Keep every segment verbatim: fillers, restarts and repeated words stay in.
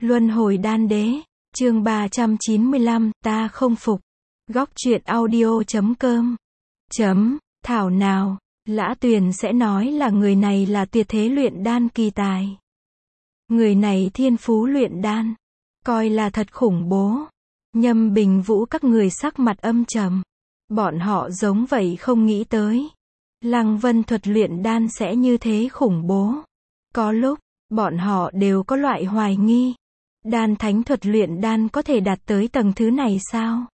Luân hồi đan đế, chương ba trăm chín mươi lăm, ta không phục. Góc truyện audio chấm com. Chấm, thảo nào, Lã Tuyền sẽ nói là người này là tuyệt thế luyện đan kỳ tài. Người này thiên phú luyện đan, coi là thật khủng bố. Nhâm Bình Vũ các người sắc mặt âm trầm. Bọn họ giống vậy không nghĩ tới. Lăng Vân thuật luyện đan sẽ như thế khủng bố. Có lúc, bọn họ đều có loại hoài nghi. Đan thánh thuật luyện đan có thể đạt tới tầng thứ này sao?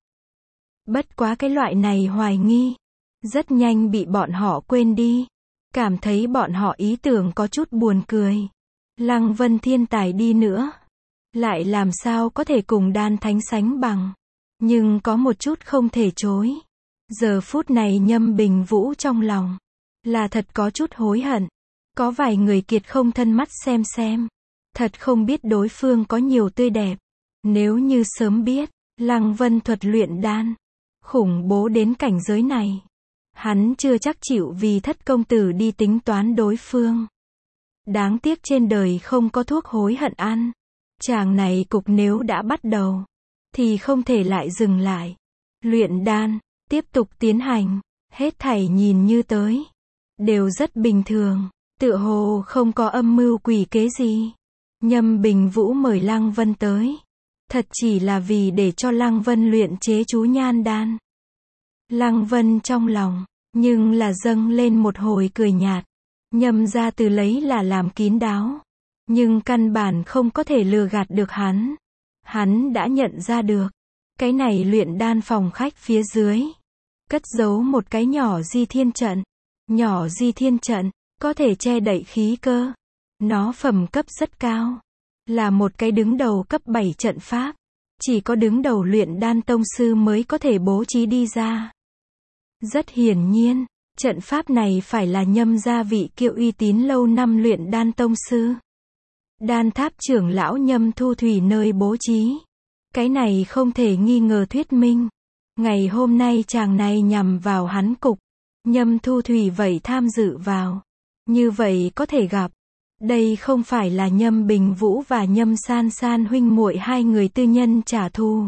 Bất quá cái loại này hoài nghi, rất nhanh bị bọn họ quên đi. Cảm thấy bọn họ ý tưởng có chút buồn cười. Lăng Vân thiên tài đi nữa, lại làm sao có thể cùng đan thánh sánh bằng. Nhưng có một chút không thể chối. Giờ phút này Nhâm Bình Vũ trong lòng, là thật có chút hối hận. Có vài người kiệt không thân mắt xem xem. Thật không biết đối phương có nhiều tươi đẹp. Nếu như sớm biết, Lăng Vân thuật luyện đan khủng bố đến cảnh giới này, hắn chưa chắc chịu vì Thất công tử đi tính toán đối phương. Đáng tiếc trên đời không có thuốc hối hận ăn. Chàng này cục nếu đã bắt đầu, thì không thể lại dừng lại. Luyện đan, tiếp tục tiến hành, hết thảy nhìn như tới, đều rất bình thường, tựa hồ không có âm mưu quỷ kế gì. Nhâm Bình Vũ mời Lăng Vân tới, thật chỉ là vì để cho Lăng Vân luyện chế chú nhan đan. Lăng Vân trong lòng, nhưng là dâng lên một hồi cười nhạt. Nhâm gia từ lấy là làm kín đáo, nhưng căn bản không có thể lừa gạt được hắn. Hắn đã nhận ra được, cái này luyện đan phòng khách phía dưới, cất giấu một cái nhỏ di thiên trận. Nhỏ di thiên trận, có thể che đậy khí cơ. Nó phẩm cấp rất cao, là một cái đứng đầu cấp bảy trận pháp. Chỉ có đứng đầu luyện đan tông sư mới có thể bố trí đi ra. Rất hiển nhiên, trận pháp này phải là Nhâm gia vị kiệu uy tín lâu năm luyện đan tông sư. Đan tháp trưởng lão Nhâm Thu Thủy nơi bố trí. Cái này không thể nghi ngờ thuyết minh. Ngày hôm nay chàng này nhằm vào hắn cục. Nhâm Thu Thủy vậy tham dự vào. Như vậy có thể gặp. Đây không phải là Nhâm Bình Vũ và Nhâm San San huynh muội hai người tư nhân trả thù.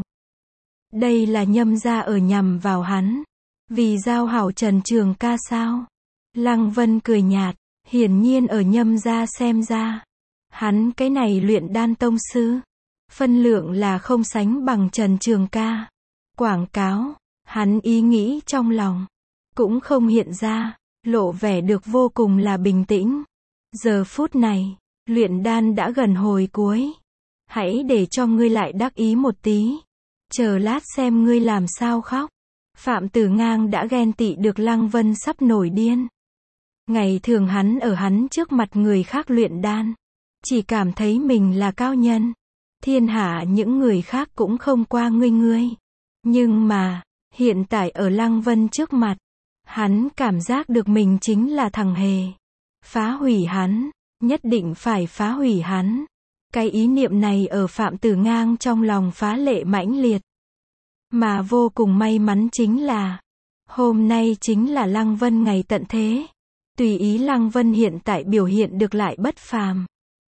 Đây là Nhâm gia ở nhằm vào hắn. Vì giao hảo Trần Trường Ca sao? Lăng Vân cười nhạt. Hiển nhiên ở Nhâm gia xem ra, hắn cái này luyện đan tông sư, phân lượng là không sánh bằng Trần Trường Ca. Quảng cáo, hắn ý nghĩ trong lòng, cũng không hiện ra, lộ vẻ được vô cùng là bình tĩnh. Giờ phút này, luyện đan đã gần hồi cuối. Hãy để cho ngươi lại đắc ý một tí. Chờ lát xem ngươi làm sao khóc. Phạm Tử Ngang đã ghen tị được Lăng Vân sắp nổi điên. Ngày thường hắn ở hắn trước mặt người khác luyện đan, chỉ cảm thấy mình là cao nhân. Thiên hạ những người khác cũng không qua ngươi ngươi. Nhưng mà, hiện tại ở Lăng Vân trước mặt, hắn cảm giác được mình chính là thằng hề. Phá hủy hắn, nhất định phải phá hủy hắn. Cái ý niệm này ở Phạm Tử Ngang trong lòng phá lệ mãnh liệt. Mà vô cùng may mắn chính là, hôm nay chính là Lăng Vân ngày tận thế. Tùy ý Lăng Vân hiện tại biểu hiện được lại bất phàm.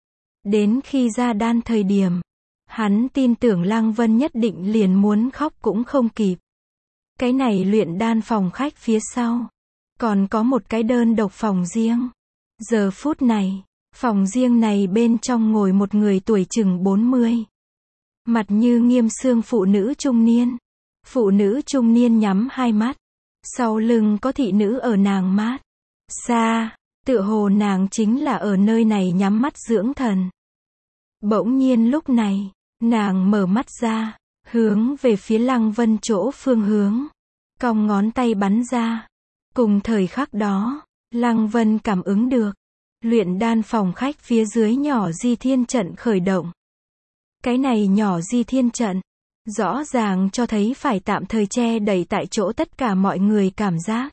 Đến khi ra đan thời điểm, hắn tin tưởng Lăng Vân nhất định liền muốn khóc cũng không kịp. Cái này luyện đan phòng khách phía sau, còn có một cái đơn độc phòng riêng. Giờ phút này, phòng riêng này bên trong ngồi một người tuổi chừng bốn mươi. Mặt như nghiêm xương phụ nữ trung niên. Phụ nữ trung niên nhắm hai mắt. Sau lưng có thị nữ ở nàng mát xa, tựa hồ nàng chính là ở nơi này nhắm mắt dưỡng thần. Bỗng nhiên lúc này, nàng mở mắt ra, hướng về phía Lăng Vân chỗ phương hướng, cong ngón tay bắn ra. Cùng thời khắc đó, Lăng Vân cảm ứng được, luyện đan phòng khách phía dưới nhỏ di thiên trận khởi động. Cái này nhỏ di thiên trận, rõ ràng cho thấy phải tạm thời che đậy tại chỗ tất cả mọi người cảm giác.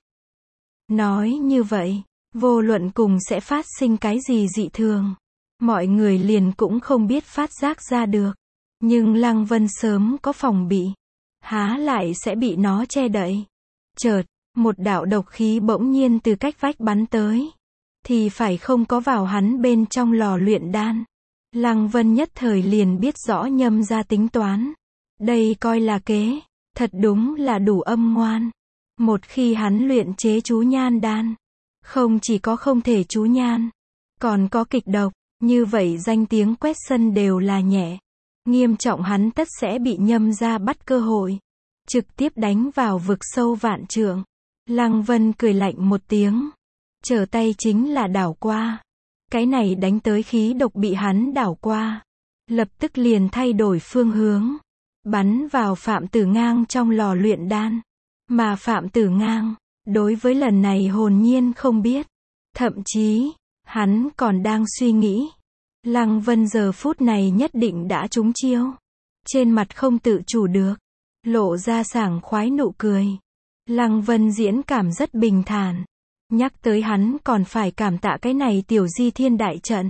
Nói như vậy, vô luận cùng sẽ phát sinh cái gì dị thường, mọi người liền cũng không biết phát giác ra được. Nhưng Lăng Vân sớm có phòng bị, há lại sẽ bị nó che đậy. Chợt, một đạo độc khí bỗng nhiên từ cách vách bắn tới, thì phải không có vào hắn bên trong lò luyện đan. Lăng Vân nhất thời liền biết rõ Nhâm gia tính toán. Đây coi là kế, thật đúng là đủ âm ngoan. Một khi hắn luyện chế chú nhan đan, không chỉ có không thể chú nhan, còn có kịch độc, như vậy danh tiếng quét sân đều là nhẹ. Nghiêm trọng hắn tất sẽ bị Nhâm gia bắt cơ hội, trực tiếp đánh vào vực sâu vạn trượng. Lăng Vân cười lạnh một tiếng, trở tay chính là đảo qua. Cái này đánh tới khí độc bị hắn đảo qua, lập tức liền thay đổi phương hướng, bắn vào Phạm Tử Ngang trong lò luyện đan. Mà Phạm Tử Ngang, đối với lần này hồn nhiên không biết. Thậm chí, hắn còn đang suy nghĩ, Lăng Vân giờ phút này nhất định đã trúng chiêu. Trên mặt không tự chủ được, lộ ra sảng khoái nụ cười. Lăng Vân diễn cảm rất bình thản. Nhắc tới hắn còn phải cảm tạ cái này tiểu di thiên đại trận.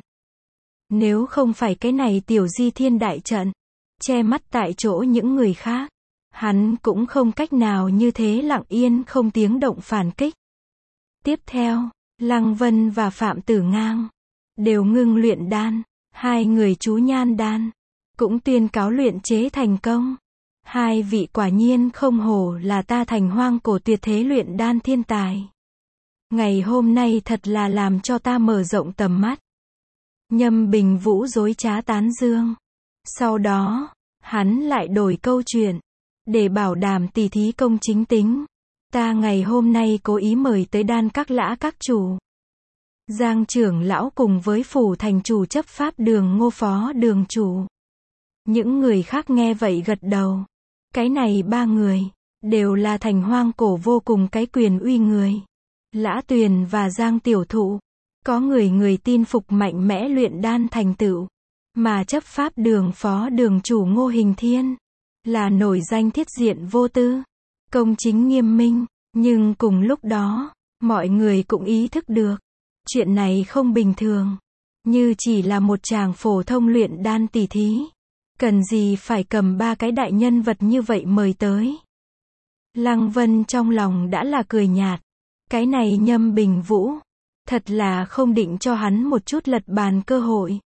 Nếu không phải cái này tiểu di thiên đại trận, che mắt tại chỗ những người khác, hắn cũng không cách nào như thế lặng yên không tiếng động phản kích. Tiếp theo, Lăng Vân và Phạm Tử Ngang đều ngưng luyện đan, hai người chú nhan đan cũng tuyên cáo luyện chế thành công. Hai vị quả nhiên không hổ là ta Thành Hoang cổ tuyệt thế luyện đan thiên tài. Ngày hôm nay thật là làm cho ta mở rộng tầm mắt. Nhâm Bình Vũ dối trá tán dương. Sau đó, hắn lại đổi câu chuyện, để bảo đảm tỉ thí công chính tính. Ta ngày hôm nay cố ý mời tới đan các lã các chủ, Giang trưởng lão cùng với phủ thành chủ chấp pháp đường Ngô phó đường chủ. Những người khác nghe vậy gật đầu. Cái này ba người, đều là Thành Hoang cổ vô cùng cái quyền uy người. Lã Tuyền và Giang Tiểu Thụ, có người người tin phục mạnh mẽ luyện đan thành tựu. Mà chấp pháp đường phó đường chủ Ngô Hình Thiên, là nổi danh thiết diện vô tư, công chính nghiêm minh. Nhưng cùng lúc đó, mọi người cũng ý thức được, chuyện này không bình thường. Như chỉ là một chàng phổ thông luyện đan tỉ thí, cần gì phải cầm ba cái đại nhân vật như vậy mời tới. Lăng Vân trong lòng đã là cười nhạt. Cái này Nhâm Bình Vũ, thật là không định cho hắn một chút lật bàn cơ hội.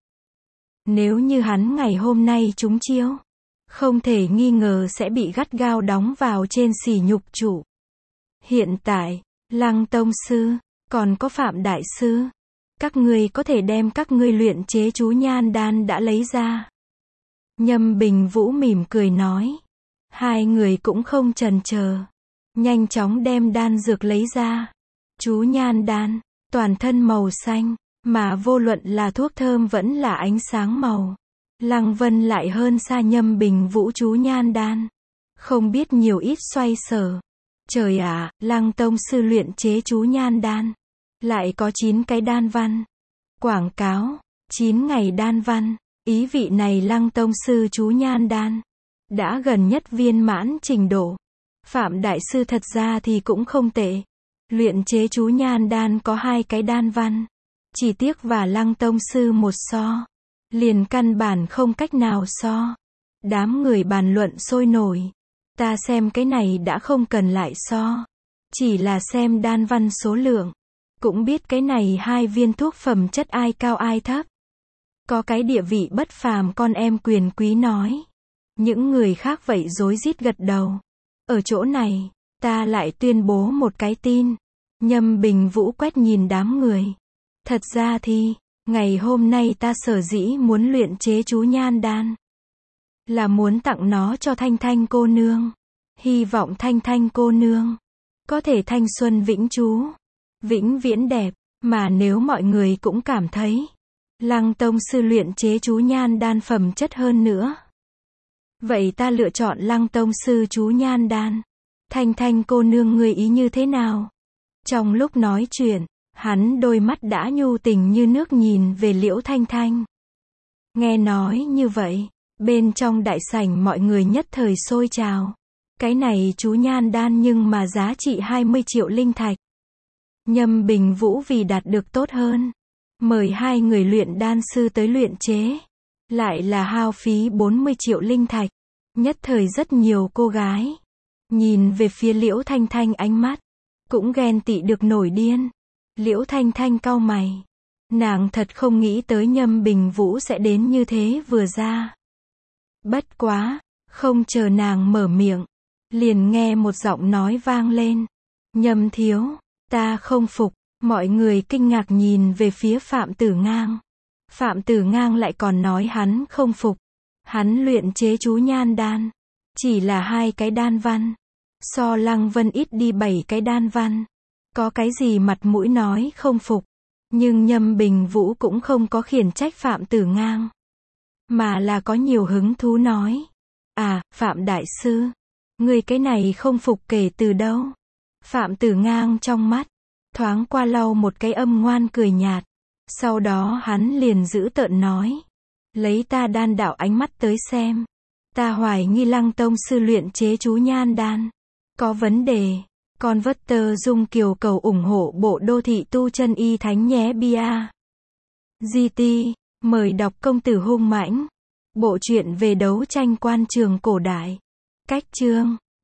Nếu như hắn ngày hôm nay trúng chiêu, không thể nghi ngờ sẽ bị gắt gao đóng vào trên sỉ nhục trụ. Hiện tại, Lăng Tông Sư, còn có Phạm Đại Sư, các ngươi có thể đem các ngươi luyện chế chú nhan đan đã lấy ra. Nhâm Bình Vũ mỉm cười nói. Hai người cũng không chần chờ, nhanh chóng đem đan dược lấy ra. Chú nhan đan, toàn thân màu xanh, mà vô luận là thuốc thơm vẫn là ánh sáng màu. Lăng Vân lại hơn xa Nhâm Bình Vũ chú nhan đan, không biết nhiều ít xoay sở. Trời ạ, à, Lăng Tông Sư luyện chế chú nhan đan, lại có chín cái đan văn. Quảng cáo, chín ngày đan văn, ý vị này Lăng Tông Sư chú nhan đan đã gần nhất viên mãn trình độ. Phạm Đại Sư thật ra thì cũng không tệ. Luyện chế chú nhan đan có hai cái đan văn. Chỉ tiếc và Lăng Tông Sư một so, liền căn bản không cách nào so. Đám người bàn luận sôi nổi. Ta xem cái này đã không cần lại so, chỉ là xem đan văn số lượng, cũng biết cái này hai viên thuốc phẩm chất ai cao ai thấp. Có cái địa vị bất phàm con em quyền quý nói. Những người khác vậy rối rít gật đầu. Ở chỗ này, ta lại tuyên bố một cái tin. Nhâm Bình Vũ quét nhìn đám người. Thật ra thì, ngày hôm nay ta sở dĩ muốn luyện chế chú nhan đan, là muốn tặng nó cho Thanh Thanh cô nương. Hy vọng Thanh Thanh cô nương có thể thanh xuân vĩnh trú, vĩnh viễn đẹp. Mà nếu mọi người cũng cảm thấy Lăng Tông Sư luyện chế chú nhan đan phẩm chất hơn nữa, vậy ta lựa chọn Lăng Tông Sư chú nhan đan. Thanh Thanh cô nương người ý như thế nào? Trong lúc nói chuyện, hắn đôi mắt đã nhu tình như nước nhìn về Liễu Thanh Thanh. Nghe nói như vậy, bên trong đại sảnh mọi người nhất thời sôi trào. Cái này chú nhan đan nhưng mà giá trị hai mươi triệu linh thạch. Nhâm Bình Vũ vì đạt được tốt hơn, mời hai người luyện đan sư tới luyện chế, lại là hao phí bốn mươi triệu linh thạch. Nhất thời rất nhiều cô gái nhìn về phía Liễu Thanh Thanh, ánh mắt cũng ghen tị được nổi điên. Liễu Thanh Thanh cau mày, Nàng thật không nghĩ tới Nhâm Bình Vũ sẽ đến như thế vừa ra. Bất quá, không chờ nàng mở miệng, liền nghe một giọng nói vang lên. Nhâm thiếu, ta không phục. Mọi người kinh ngạc nhìn về phía Phạm Tử Ngang. Phạm Tử Ngang lại còn nói hắn không phục. Hắn luyện chế chú nhan đan. Chỉ là hai cái đan văn. So Lăng Vân ít đi bảy cái đan văn. Có cái gì mặt mũi nói không phục. Nhưng Nhâm Bình Vũ cũng không có khiển trách Phạm Tử Ngang. Mà là có nhiều hứng thú nói. À, Phạm Đại Sư. Người cái này không phục kể từ đâu? Phạm Tử Ngang trong mắt. Thoáng qua lau một cái âm ngoan cười nhạt. Sau đó hắn liền giữ tợn nói. Lấy ta đan đạo ánh mắt tới xem. Ta hoài nghi Lăng tông sư luyện chế chú nhan đan. Có vấn đề. Con vất tơ dung kiều cầu ủng hộ bộ đô thị tu chân y thánh nhé bia. giê tê, mời đọc Công tử hung mãnh. Bộ truyện về đấu tranh quan trường cổ đại. Cách chương.